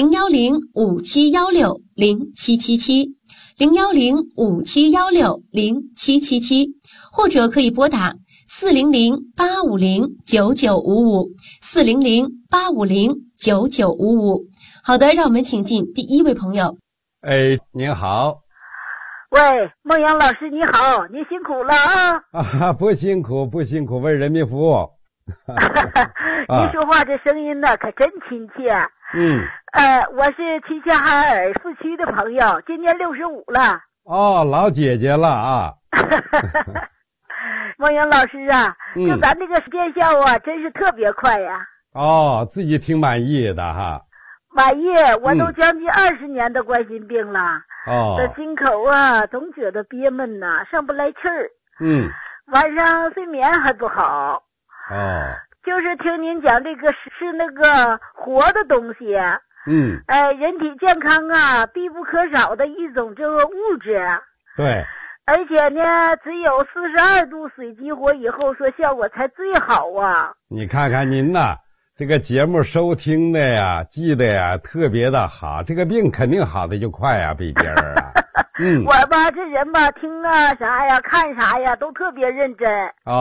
010-5716-0777 010-5716-0777，或者可以拨打400-850-9955 400-850-9955。好的，让我们请进第一位朋友。 您好。 喂，孟阳老师你好，您辛苦了不辛苦不辛苦，为人民服务。 您说话这声音呢可真亲切。我是齐齐哈尔市区的朋友，今年65了。 老姐姐了孟阳老师就咱这个见效真是特别快呀。 自己挺满意的哈。 满意，我都将近20年的冠心病了。这心口总觉得憋闷上不来气儿。晚上睡眠还不好。就是听您讲这个是那个活的东西。人体健康必不可少的一种这个物质。 对。 而且呢，只有42度水激活以后说效果才最好你看看您这个节目收听的记得特别的好，这个病肯定好的就快比别人我这人听啥呀看啥呀都特别认真。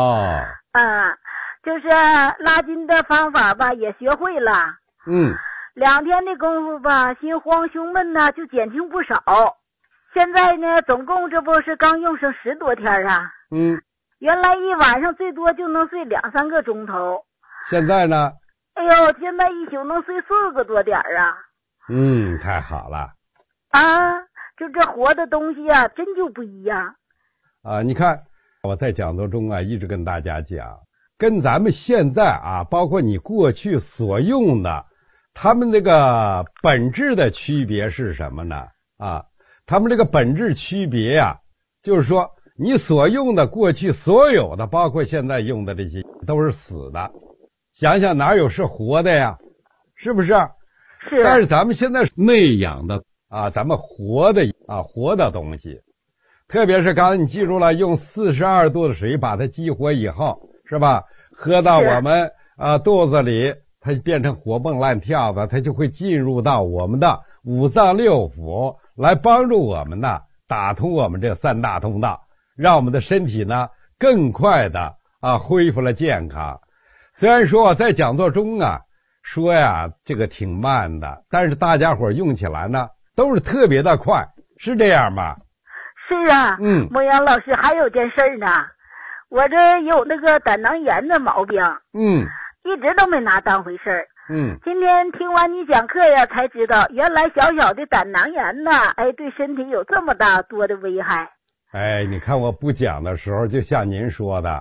就是拉筋的方法也学会了。2天的功夫心慌胸闷就减轻不少。现在呢总共这不是刚用上10多天原来一晚上最多就能睡2-3个钟头， 现在呢现在一宿能睡4个多点太好了就这活的东西真就不一样你看我在讲座中一直跟大家讲，跟咱们现在包括你过去所用的他们这个本质的区别是什么呢他们这个本质区别就是说你所用的过去所有的包括现在用的这些都是死的，想想哪有是活的呀？是不是？ 是。 但是咱们现在内养的咱们活的活的东西，特别是刚才你记住了，用42度的水把它激活以后，是吧？喝到我们肚子里，它变成活蹦乱跳的，它就会进入到我们的五脏六腑，来帮助我们打通我们这3大通道，让我们的身体更快的恢复了健康。虽然说我在讲座中说这个挺慢的，但是大家伙用起来都是特别的快，是这样吗？ 是孟阳老师还有件事呢，我这有那个胆囊炎的毛病一直都没拿当回事儿今天听完你讲课才知道原来小小的胆囊炎对身体有这么大多的危害。 你看我不讲的时候就像您说的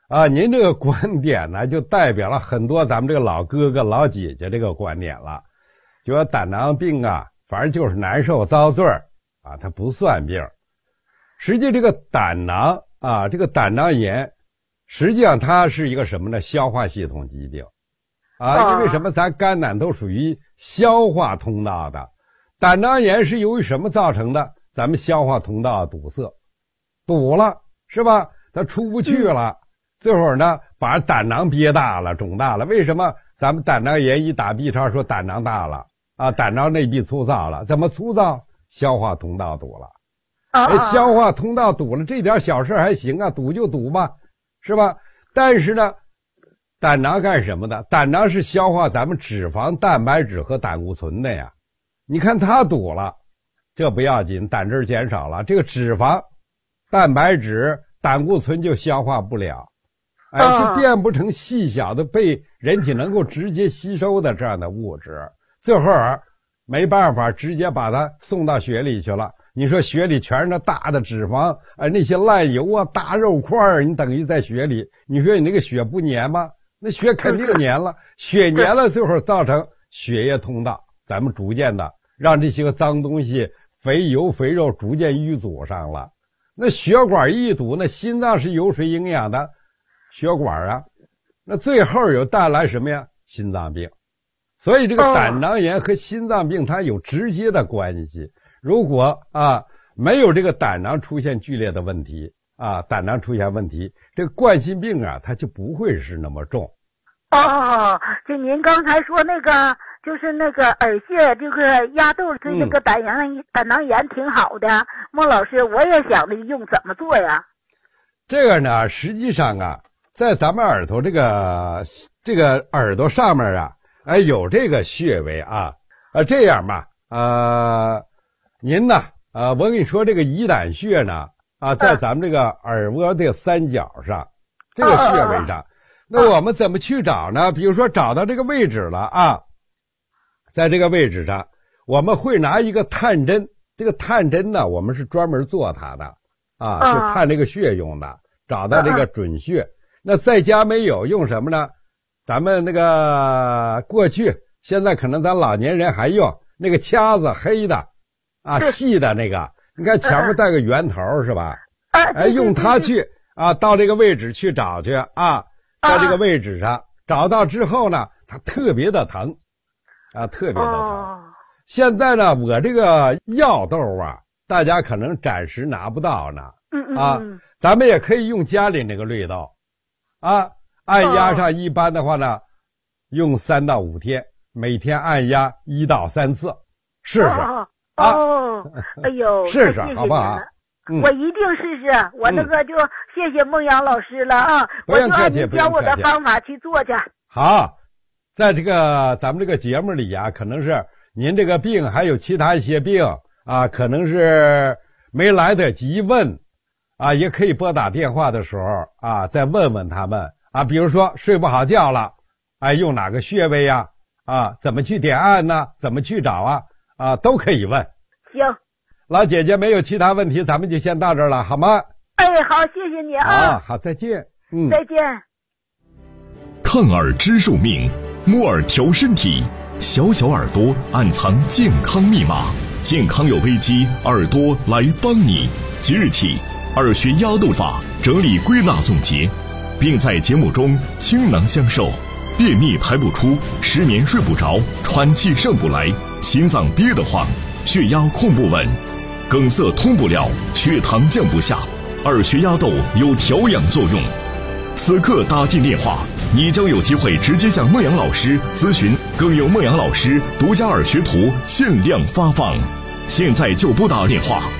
您这个观点呢，就代表了很多咱们这个老哥哥老姐姐这个观点了，就说胆囊病啊，反正就是难受遭罪啊，它不算病。实际这个胆囊啊，这个胆囊炎，实际上它是一个什么呢？消化系统疾病啊，因为什么？咱肝胆都属于消化通道的，胆囊炎是由于什么造成的？咱们消化通道堵塞，堵了是吧？它出不去了。最后呢，把胆囊憋大了，肿大了。为什么咱们胆囊炎一打 B 超说胆囊大了啊？胆囊内壁粗糙了，怎么粗糙？消化通道堵了。消化通道堵了，这点小事还行啊，堵就堵吧，是吧？但是呢，胆囊干什么的？胆囊是消化咱们脂肪、蛋白质和胆固醇的呀。你看它堵了，这不要紧，胆汁减少了，这个脂肪、蛋白质、胆固醇就消化不了。就变不成细小的被人体能够直接吸收的这样的物质，最后没办法直接把它送到血里去了。你说血里全是那大的脂肪，那些烂油啊、大肉块你等于在血里，你说你那个血不粘吗？那血肯定粘了，血粘了，最后造成血液通道，咱们逐渐的让这些个脏东西、肥油、肥肉逐渐淤阻上了。那血管一堵，那心脏是有水营养的。血管啊，那最后有带来什么呀？心脏病。所以这个胆囊炎和心脏病它有直接的关系。如果没有这个胆囊出现剧烈的问题胆囊出现问题，这个冠心病啊它就不会是那么重。 就您刚才说那个就是那个耳穴这个压豆对那个胆囊炎挺好的。孟老师，我也想着用，怎么做呀？ 这个呢，实际上啊，在咱们耳朵这个耳朵上面啊，有这个穴位这样吧，您呢，我跟你说这个乙胆穴呢，在咱们这个耳蜗的三角上，这个穴位上，那我们怎么去找呢？比如说找到这个位置了在这个位置上，我们会拿一个探针，这个探针呢，我们是专门做它的是探这个穴用的，找到这个准穴。那在家没有用什么呢？咱们那个过去现在可能咱老年人还用那个掐子，黑的细的那个，你看前面带个圆头是吧？用它去到这个位置去找去在这个位置上找到之后呢，它特别的疼特别的疼。现在呢，我这个药豆大家可能暂时拿不到呢咱们也可以用家里那个绿豆按压上，一般的话呢，用3到5天，每天按压1到3次，试试哎呦， 试试好不好？ 我一定试试。我那个就谢谢孟阳老师了我就按你教我的方法去做去。 好，在这个咱们这个节目里可能是您这个病还有其他一些病可能是没来得及问也可以拨打电话的时候再问问他们比如说睡不好觉了用哪个穴位怎么去点按呢？怎么去找都可以问。 行， 老姐姐没有其他问题，咱们就先到这儿了，好吗？ 好，谢谢你好，再见。 再见。 抗耳知寿命，摸耳调身体，小小耳朵暗藏健康密码，健康有危机，耳朵来帮你。即日起，耳穴压豆法整理归纳总结，并在节目中倾囊相授。便秘排不出，失眠睡不着，喘气上不来，心脏憋得慌，血压控不稳，梗塞通不了，血糖降不下，耳穴压豆有调养作用。此刻打进电话，你将有机会直接向孟阳老师咨询，更有孟阳老师独家耳穴图限量发放。现在就拨打电话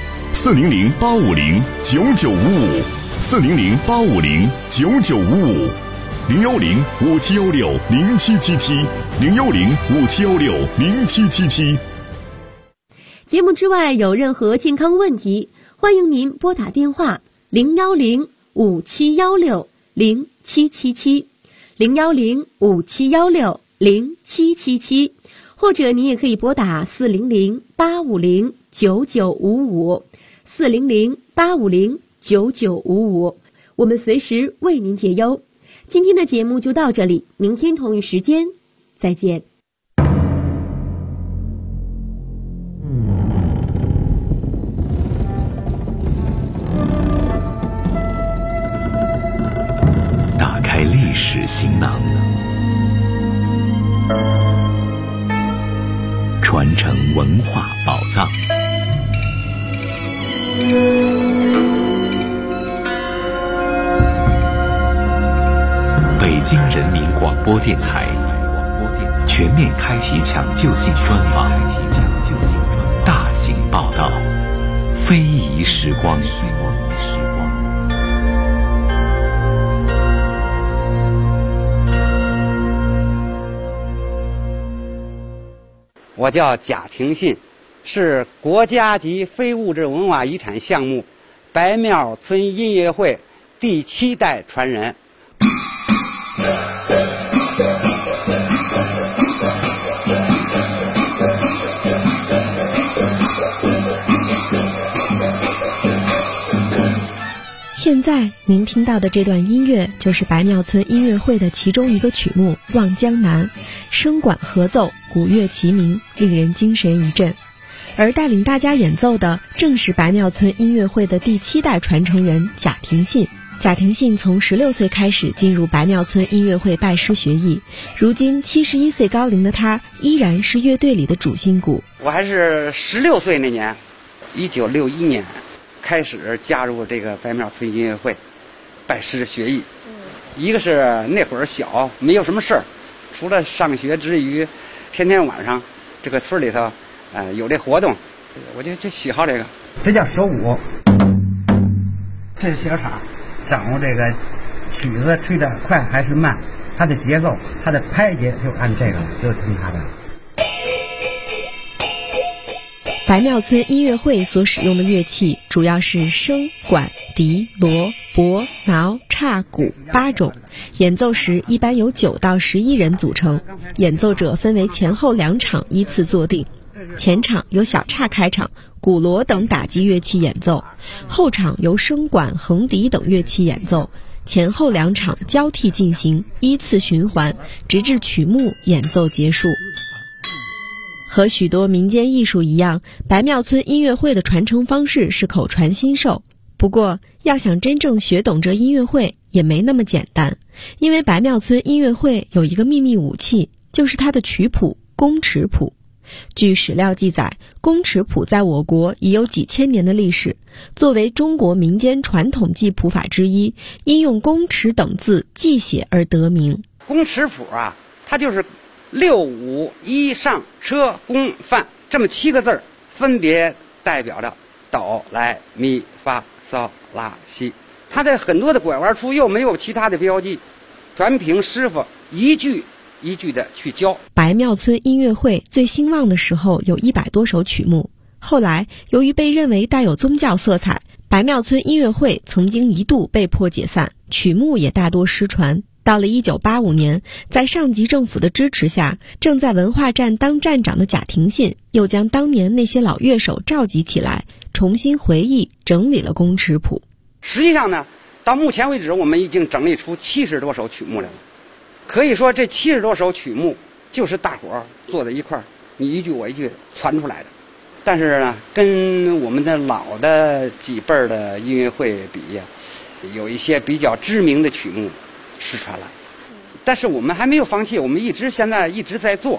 ，400-850995，400-5716-0777，010-5716-0777。 节目之外有任何健康问题，欢迎您拨打电话010-5716-0777，010-5716-0777，或者您也可以拨打400-850-9955，400-850-9955。 我们随时为您解忧。今天的节目就到这里，明天同一时间再见。 打开历史行囊，传承文化宝藏。北京人民广播电台全面开启抢救性专访，大型报道，非遗时光。 我叫贾廷信，是国家级非物质文化遗产项目白庙村音乐会第7代传人。 现在您听到的这段音乐就是白庙村音乐会的其中一个曲目《望江南》，声管合奏，鼓乐齐鸣，令人精神一振。而带领大家演奏的正是白庙村音乐会的第7代传承人贾廷信。贾廷信从16岁开始进入白庙村音乐会拜师学艺，如今71岁高龄的他依然是乐队里的主心骨。 我还是16岁那年，1961年开始加入这个白庙村音乐会，拜师学艺。一个是那会儿小，没有什么事儿，除了上学之余，天天晚上这个村里头，有这活动，我就喜好这个。 这叫手鼓，这是小叉，掌握这个曲子吹得快还是慢，它的节奏，它的拍节就按这个，就听它的。 白庙村音乐会所使用的乐器主要是笙、管、笛、锣、钹、挠、叉、鼓8种，演奏时一般由9到11人组成，演奏者分为前后2场依次坐定，前场由小叉开场，鼓锣等打击乐器演奏，后场由笙管、横笛等乐器演奏，前后2场交替进行，依次循环，直至曲目演奏结束。和许多民间艺术一样，白庙村音乐会的传承方式是口传心授。不过，要想真正学懂这音乐会也没那么简单，因为白庙村音乐会有一个秘密武器，就是它的曲谱宫尺谱。据史料记载，宫尺谱在我国已有几千年的历史，作为中国民间传统记谱法之一，因用宫尺等字记写而得名。 宫尺谱啊，它就是6、5、1上车宫范这么7个字，分别代表着哆来咪发嗦拉西。它的很多的拐弯处又没有其他的标记，全凭师傅一句一句的去教。 白庙村音乐会最兴旺的时候有100多首曲目，后来由于被认为带有宗教色彩，白庙村音乐会曾经一度被迫解散，曲目也大多失传。到了1985年，在上级政府的支持下，正在文化站当站长的贾廷信又将当年那些老乐手召集起来，重新回忆整理了宫尺谱。 实际上呢，到目前为止我们已经整理出70多首曲目来了。可以说这70多首曲目就是大伙儿坐在一块儿，你一句我一句传出来的。但是呢，跟我们的老的几辈儿的音乐会比呀，有一些比较知名的曲目失传了，但是我们还没有放弃，我们现在一直在做。